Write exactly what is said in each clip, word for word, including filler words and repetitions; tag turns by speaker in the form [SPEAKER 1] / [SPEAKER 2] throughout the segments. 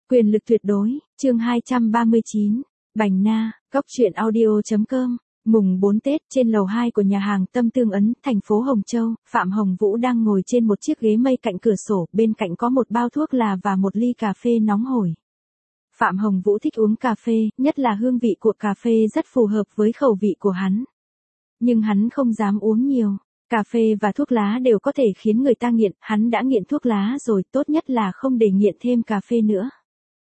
[SPEAKER 1] Quyền lực tuyệt đối, chương hai trăm ba mươi chín, Bành Na, Góc truyện audio.com, mùng bốn Tết trên lầu hai của nhà hàng Tâm Tương Ấn, thành phố Hồng Châu, Phạm Hồng Vũ đang ngồi trên một chiếc ghế mây cạnh cửa sổ, bên cạnh có một bao thuốc là và một ly cà phê nóng hổi. Phạm Hồng Vũ thích uống cà phê, nhất là hương vị của cà phê rất phù hợp với khẩu vị của hắn. Nhưng hắn không dám uống nhiều. Cà phê và thuốc lá đều có thể khiến người ta nghiện, hắn đã nghiện thuốc lá rồi, tốt nhất là không để nghiện thêm cà phê nữa.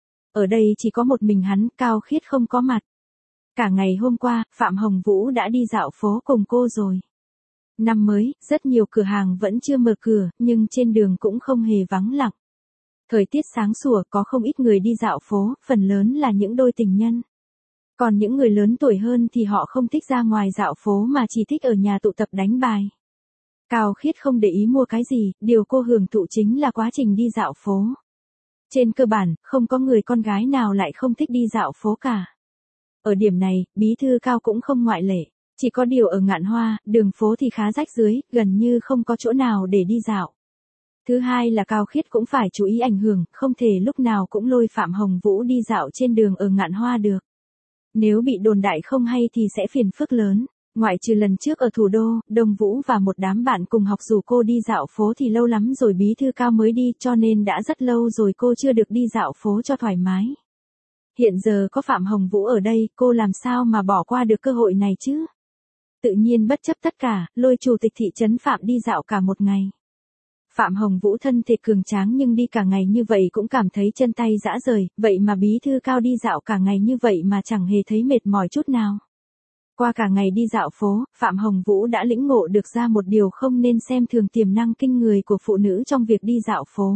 [SPEAKER 1] Ở đây chỉ có một mình hắn, Cao Khiết không có mặt. Cả ngày hôm qua, Phạm Hồng Vũ đã đi dạo phố cùng cô rồi. Năm mới, rất nhiều cửa hàng vẫn chưa mở cửa, nhưng trên đường cũng không hề vắng lặng. Thời tiết sáng sủa, có không ít người đi dạo phố, phần lớn là những đôi tình nhân. Còn những người lớn tuổi hơn thì họ không thích ra ngoài dạo phố mà chỉ thích ở nhà tụ tập đánh bài. Cao Khiết không để ý mua cái gì, điều cô hưởng thụ chính là quá trình đi dạo phố. Trên cơ bản, không có người con gái nào lại không thích đi dạo phố cả. Ở điểm này, bí thư Cao cũng không ngoại lệ. Chỉ có điều ở Ngạn Hoa, đường phố thì khá rách rưới, gần như không có chỗ nào để đi dạo. Thứ hai là Cao Khiết cũng phải chú ý ảnh hưởng, không thể lúc nào cũng lôi Phạm Hồng Vũ đi dạo trên đường ở Ngạn Hoa được. Nếu bị đồn đại không hay thì sẽ phiền phức lớn. Ngoại trừ lần trước ở thủ đô, Đông Vũ và một đám bạn cùng học rủ cô đi dạo phố thì lâu lắm rồi bí thư Cao mới đi, cho nên đã rất lâu rồi cô chưa được đi dạo phố cho thoải mái. Hiện giờ có Phạm Hồng Vũ ở đây, cô làm sao mà bỏ qua được cơ hội này chứ? Tự nhiên bất chấp tất cả, lôi chủ tịch thị trấn Phạm đi dạo cả một ngày. Phạm Hồng Vũ thân thể cường tráng nhưng đi cả ngày như vậy cũng cảm thấy chân tay rã rời, vậy mà bí thư Cao đi dạo cả ngày như vậy mà chẳng hề thấy mệt mỏi chút nào. Qua cả ngày đi dạo phố, Phạm Hồng Vũ đã lĩnh ngộ được ra một điều không nên xem thường tiềm năng kinh người của phụ nữ trong việc đi dạo phố.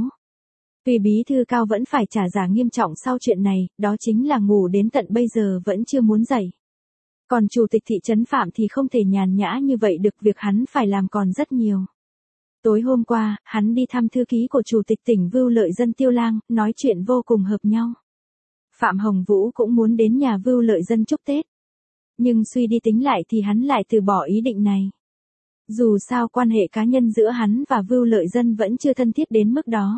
[SPEAKER 1] Vì bí thư Cao vẫn phải trả giá nghiêm trọng sau chuyện này, đó chính là ngủ đến tận bây giờ vẫn chưa muốn dậy. Còn chủ tịch thị trấn Phạm thì không thể nhàn nhã như vậy được, việc hắn phải làm còn rất nhiều. Tối hôm qua, hắn đi thăm thư ký của chủ tịch tỉnh Vưu Lợi Dân Tiêu Lang, nói chuyện vô cùng hợp nhau. Phạm Hồng Vũ cũng muốn đến nhà Vưu Lợi Dân chúc Tết. Nhưng suy đi tính lại thì hắn lại từ bỏ ý định này. Dù sao quan hệ cá nhân giữa hắn và Vưu Lợi Dân vẫn chưa thân thiết đến mức đó.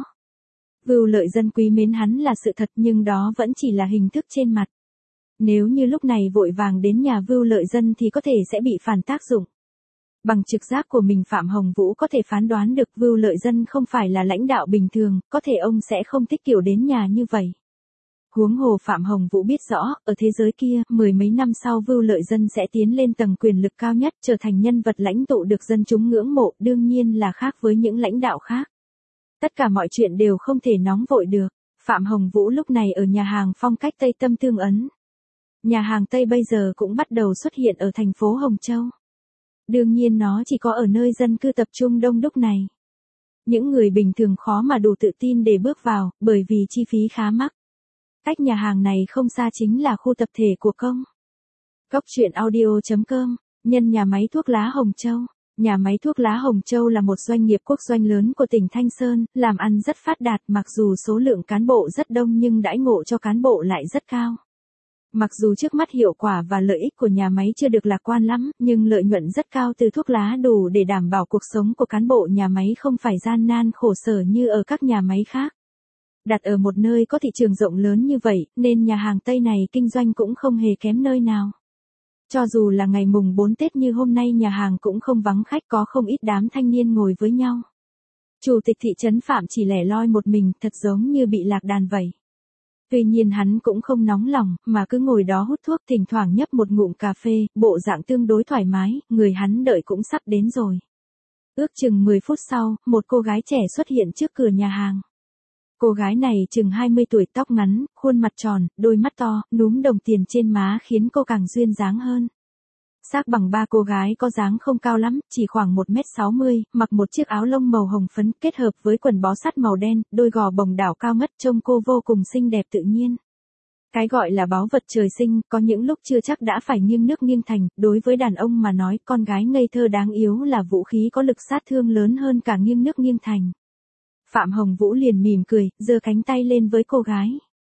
[SPEAKER 1] Vưu Lợi Dân quý mến hắn là sự thật nhưng đó vẫn chỉ là hình thức trên mặt. Nếu như lúc này vội vàng đến nhà Vưu Lợi Dân thì có thể sẽ bị phản tác dụng. Bằng trực giác của mình Phạm Hồng Vũ có thể phán đoán được Vưu Lợi Dân không phải là lãnh đạo bình thường, có thể ông sẽ không thích kiểu đến nhà như vậy. Huống hồ Phạm Hồng Vũ biết rõ, ở thế giới kia, mười mấy năm sau Vưu Lợi Dân sẽ tiến lên tầng quyền lực cao nhất, trở thành nhân vật lãnh tụ được dân chúng ngưỡng mộ, đương nhiên là khác với những lãnh đạo khác. Tất cả mọi chuyện đều không thể nóng vội được. Phạm Hồng Vũ lúc này ở nhà hàng phong cách Tây Tâm Tương Ấn. Nhà hàng Tây bây giờ cũng bắt đầu xuất hiện ở thành phố Hồng Châu. Đương nhiên nó chỉ có ở nơi dân cư tập trung đông đúc này. Những người bình thường khó mà đủ tự tin để bước vào, bởi vì chi phí khá mắc. Cách nhà hàng này không xa chính là khu tập thể của công. Góc truyện audio.com, nhân nhà máy thuốc lá Hồng Châu. Nhà máy thuốc lá Hồng Châu là một doanh nghiệp quốc doanh lớn của tỉnh Thanh Sơn, làm ăn rất phát đạt, mặc dù số lượng cán bộ rất đông nhưng đãi ngộ cho cán bộ lại rất cao. Mặc dù trước mắt hiệu quả và lợi ích của nhà máy chưa được lạc quan lắm, nhưng lợi nhuận rất cao từ thuốc lá đủ để đảm bảo cuộc sống của cán bộ nhà máy không phải gian nan khổ sở như ở các nhà máy khác. Đặt ở một nơi có thị trường rộng lớn như vậy, nên nhà hàng Tây này kinh doanh cũng không hề kém nơi nào. Cho dù là ngày mùng bốn Tết như hôm nay nhà hàng cũng không vắng khách, có không ít đám thanh niên ngồi với nhau. Chủ tịch thị trấn Phạm chỉ lẻ loi một mình, thật giống như bị lạc đàn vậy. Tuy nhiên hắn cũng không nóng lòng, mà cứ ngồi đó hút thuốc, thỉnh thoảng nhấp một ngụm cà phê, bộ dạng tương đối thoải mái, người hắn đợi cũng sắp đến rồi. Ước chừng mười phút sau, một cô gái trẻ xuất hiện trước cửa nhà hàng. Cô gái này chừng hai mươi tuổi, tóc ngắn, khuôn mặt tròn, đôi mắt to, núm đồng tiền trên má khiến cô càng duyên dáng hơn. Xác bằng ba cô gái có dáng không cao lắm, chỉ khoảng một mét sáu mươi, mặc một chiếc áo lông màu hồng phấn kết hợp với quần bó sát màu đen, đôi gò bồng đảo cao ngất, trông cô vô cùng xinh đẹp tự nhiên. Cái gọi là báu vật trời sinh, có những lúc chưa chắc đã phải nghiêng nước nghiêng thành, đối với đàn ông mà nói con gái ngây thơ đáng yếu là vũ khí có lực sát thương lớn hơn cả nghiêng nước nghiêng thành. Phạm Hồng Vũ liền mỉm cười, giơ cánh tay lên với cô gái.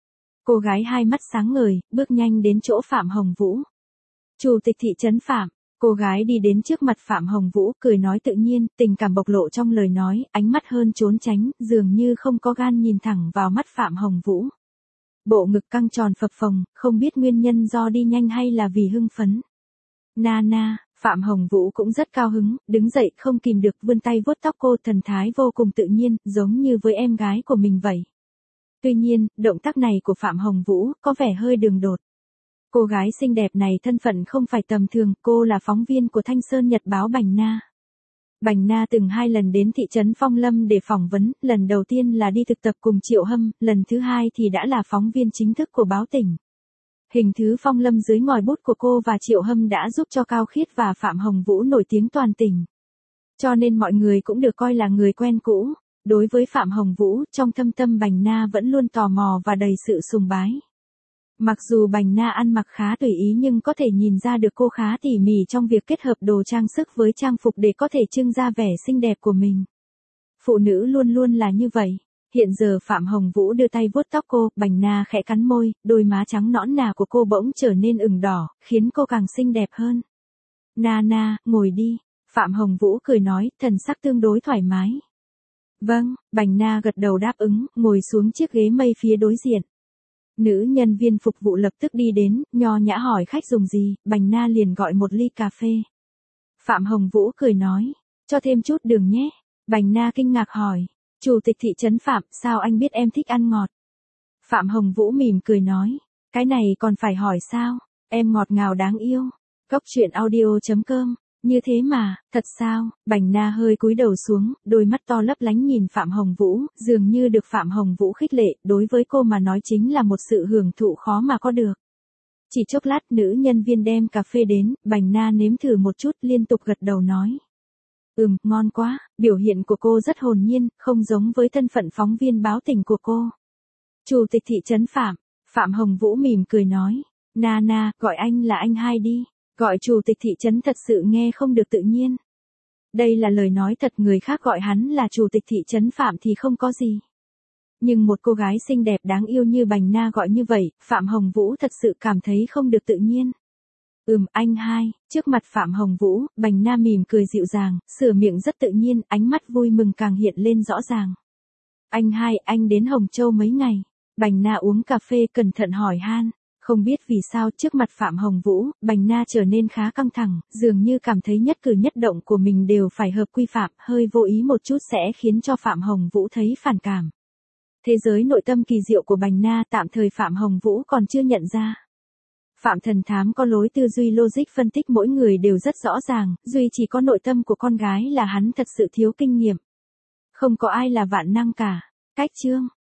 [SPEAKER 1] Cô gái hai mắt sáng ngời, bước nhanh đến chỗ Phạm Hồng Vũ. Chủ tịch thị trấn Phạm, cô gái đi đến trước mặt Phạm Hồng Vũ, cười nói tự nhiên, tình cảm bộc lộ trong lời nói, ánh mắt hơn trốn tránh, dường như không có gan nhìn thẳng vào mắt Phạm Hồng Vũ. Bộ ngực căng tròn phập phồng, không biết nguyên nhân do đi nhanh hay là vì hưng phấn. Na na, Phạm Hồng Vũ cũng rất cao hứng, đứng dậy không kìm được vươn tay vuốt tóc cô, thần thái vô cùng tự nhiên, giống như với em gái của mình vậy. Tuy nhiên, động tác này của Phạm Hồng Vũ có vẻ hơi đường đột. Cô gái xinh đẹp này thân phận không phải tầm thường, cô là phóng viên của Thanh Sơn Nhật báo Bành Na. Bành Na từng hai lần đến thị trấn Phong Lâm để phỏng vấn, lần đầu tiên là đi thực tập cùng Triệu Hâm, lần thứ hai thì đã là phóng viên chính thức của báo tỉnh. Hình thứ Phong Lâm dưới ngòi bút của cô và Triệu Hâm đã giúp cho Cao Khiết và Phạm Hồng Vũ nổi tiếng toàn tỉnh. Cho nên mọi người cũng được coi là người quen cũ. Đối với Phạm Hồng Vũ, trong thâm tâm Bành Na vẫn luôn tò mò và đầy sự sùng bái. Mặc dù Bành Na ăn mặc khá tùy ý nhưng có thể nhìn ra được cô khá tỉ mỉ trong việc kết hợp đồ trang sức với trang phục để có thể trưng ra vẻ xinh đẹp của mình. Phụ nữ luôn luôn là như vậy. Hiện giờ Phạm Hồng Vũ đưa tay vuốt tóc cô, Bành Na khẽ cắn môi, đôi má trắng nõn nà của cô bỗng trở nên ửng đỏ, khiến cô càng xinh đẹp hơn. Na na, ngồi đi. Phạm Hồng Vũ cười nói, thần sắc tương đối thoải mái. Vâng, Bành Na gật đầu đáp ứng, ngồi xuống chiếc ghế mây phía đối diện. Nữ nhân viên phục vụ lập tức đi đến, nho nhã hỏi khách dùng gì, Bành Na liền gọi một ly cà phê. Phạm Hồng Vũ cười nói, cho thêm chút đường nhé. Bành Na kinh ngạc hỏi, chủ tịch thị trấn Phạm, sao anh biết em thích ăn ngọt? Phạm Hồng Vũ mỉm cười nói, cái này còn phải hỏi sao, em ngọt ngào đáng yêu. Cốc truyện audio chấm com. Như thế mà, thật sao? Bành Na hơi cúi đầu xuống, đôi mắt to lấp lánh nhìn Phạm Hồng Vũ, dường như được Phạm Hồng Vũ khích lệ, đối với cô mà nói chính là một sự hưởng thụ khó mà có được. Chỉ chốc lát nữ nhân viên đem cà phê đến, Bành Na nếm thử một chút liên tục gật đầu nói. Ừm, ngon quá, biểu hiện của cô rất hồn nhiên, không giống với thân phận phóng viên báo tỉnh của cô. Chủ tịch thị trấn Phạm, Phạm Hồng Vũ mỉm cười nói, Na na, gọi anh là anh hai đi. Gọi chủ tịch thị trấn thật sự nghe không được tự nhiên. Đây là lời nói thật, người khác gọi hắn là chủ tịch thị trấn Phạm thì không có gì. Nhưng một cô gái xinh đẹp đáng yêu như Bành Na gọi như vậy, Phạm Hồng Vũ thật sự cảm thấy không được tự nhiên. Ừm, anh hai, trước mặt Phạm Hồng Vũ, Bành Na mỉm cười dịu dàng, sửa miệng rất tự nhiên, ánh mắt vui mừng càng hiện lên rõ ràng. Anh hai, anh đến Hồng Châu mấy ngày? Bành Na uống cà phê cẩn thận hỏi han. Không biết vì sao trước mặt Phạm Hồng Vũ, Bành Na trở nên khá căng thẳng, dường như cảm thấy nhất cử nhất động của mình đều phải hợp quy phạm, hơi vô ý một chút sẽ khiến cho Phạm Hồng Vũ thấy phản cảm. Thế giới nội tâm kỳ diệu của Bành Na tạm thời Phạm Hồng Vũ còn chưa nhận ra. Phạm Thần Thám có lối tư duy logic phân tích mỗi người đều rất rõ ràng, duy chỉ có nội tâm của con gái là hắn thật sự thiếu kinh nghiệm. Không có ai là vạn năng cả. Cách chương